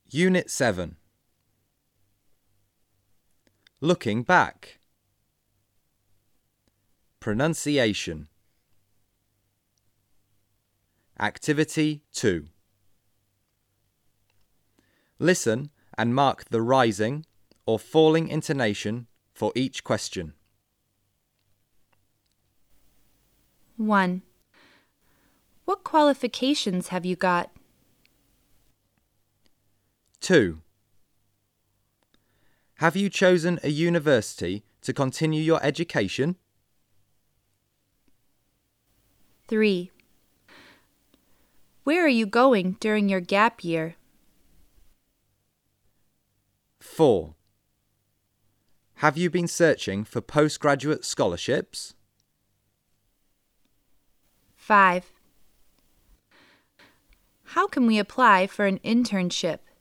Unit 7. Looking back. Pronunciation. Activity 2. Listen and mark the rising or falling intonation for each question. 1. What qualifications have you got? 2. Have you chosen a university to continue your education? 3. Where are you going during your gap year? 4. Have you been searching for postgraduate scholarships? 5. How can we apply for an internship?